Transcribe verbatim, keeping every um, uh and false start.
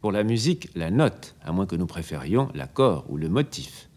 Pour la musique, la note, à moins que nous préférions l'accord ou le motif.